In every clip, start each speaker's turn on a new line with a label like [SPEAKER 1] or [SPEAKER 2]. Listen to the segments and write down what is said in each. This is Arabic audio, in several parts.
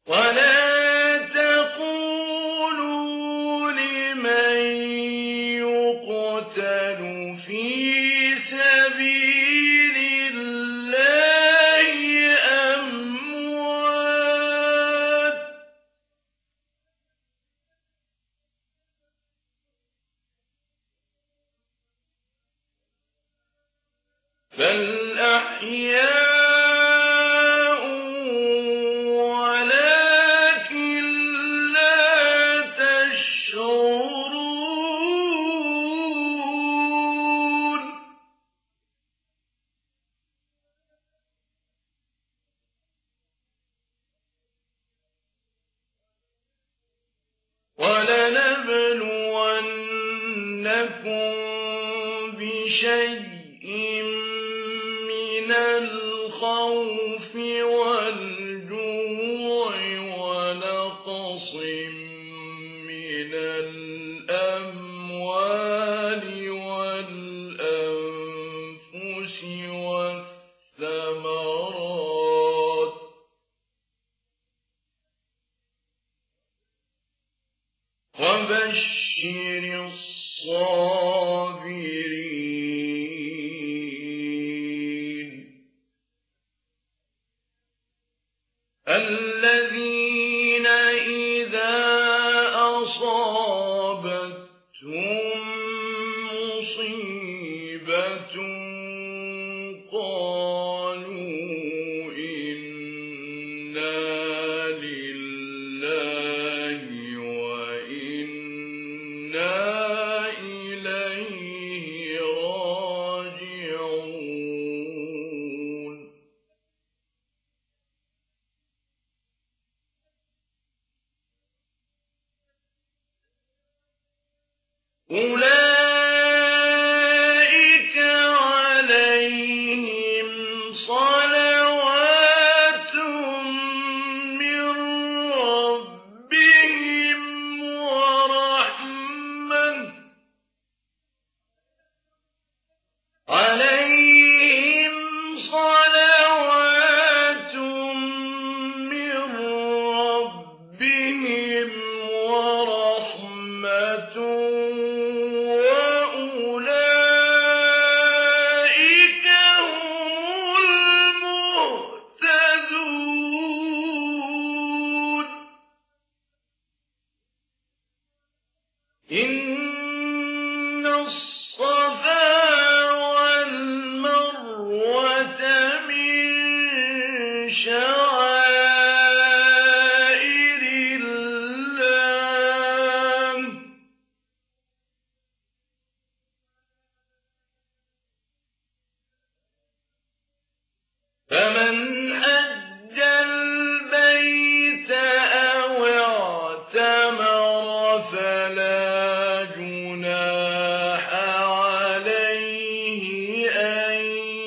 [SPEAKER 1] ولا تقولوا لمن يقتل في سبيل الله أموات، بل أحياء ولكن لا تشعرون. ولنبلونكم بشيء من الخوف والجوع ونقص من الأموال والأنفس والثمرات، وبشر الصابرين الذين إذا أصابتهم مصيبة قالوا إنا لله وإنا إليه راجعون. أولئك عليهم صلوات من ربهم ورحمة، عليهم صلوات من ربهم ورحمة وأولئك هم المهتدون. إن الصفا والمروة من شعائر الله، فمن حج البيت أو اعتمر فلا جناح عليه أن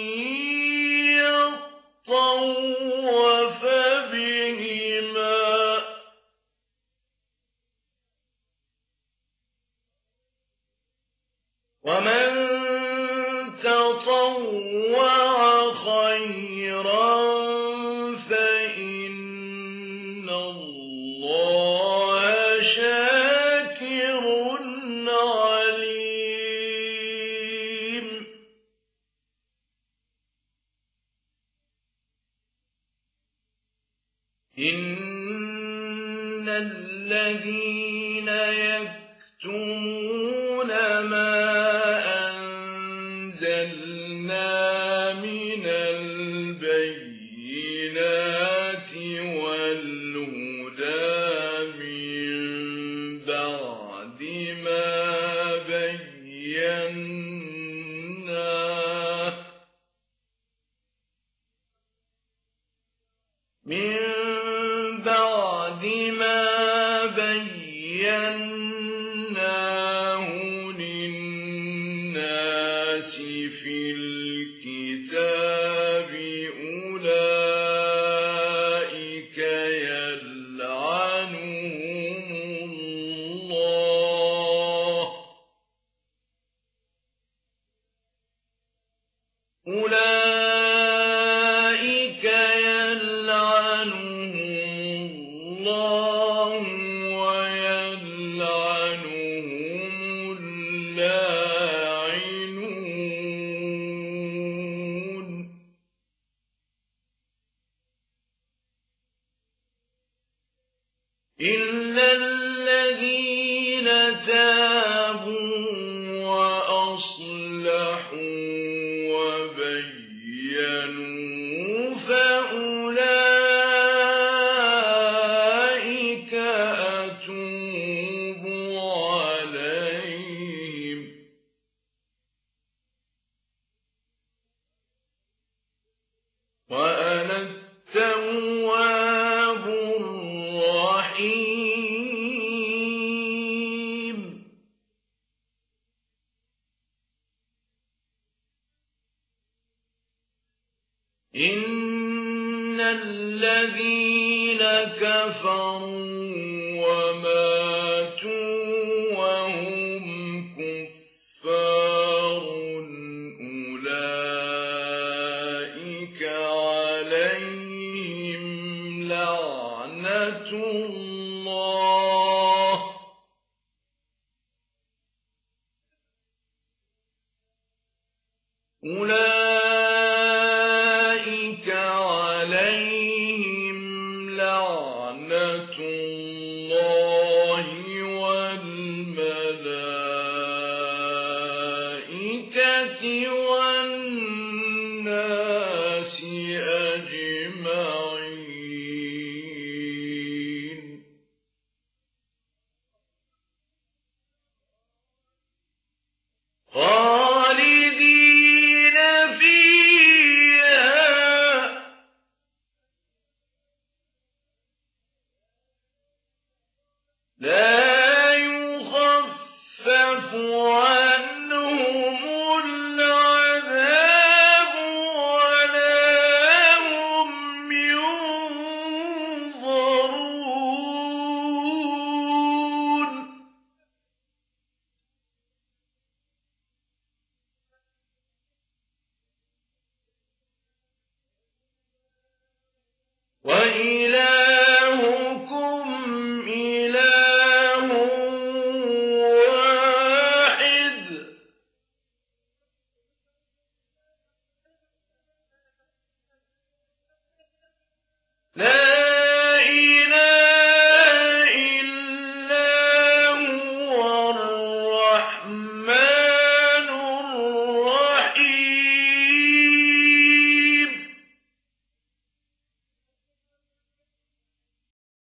[SPEAKER 1] يطوف بهما، ومن تطوع خيرا فإن الله شاكر عليم. إن الذين يكتمون ما أنزلنا من البينات والهدى من بعد ما بيناه للناس في الكتاب أولئك يلعنهم الله، أولئك يلعنهم اللَّهُ وَيَلْعَنُهُمُ اللاعنون إِلَّا الَّذِينَ تَابُوا وَأَصْلَحُوا وَبَيَّنُوا فَأُولَٰئِكَ أَتُوبُ عَلَيْهِمْ وَأَنَا التَّوَّابُ الرَّحِيمُ إِنَّ الَّذِينَ كَفَرُوا وَمَاتُوا وَهُمْ كُفَّارٌ أُولَٰئِكَ عَلَيْهِمْ لَعْنَةُ اللَّهِ وَالْمَلَائِكَةِ وَالنَّاسِ أَجْمَعِينَ خَالِدِينَ فِيهَا لَا يُخَفَّفُ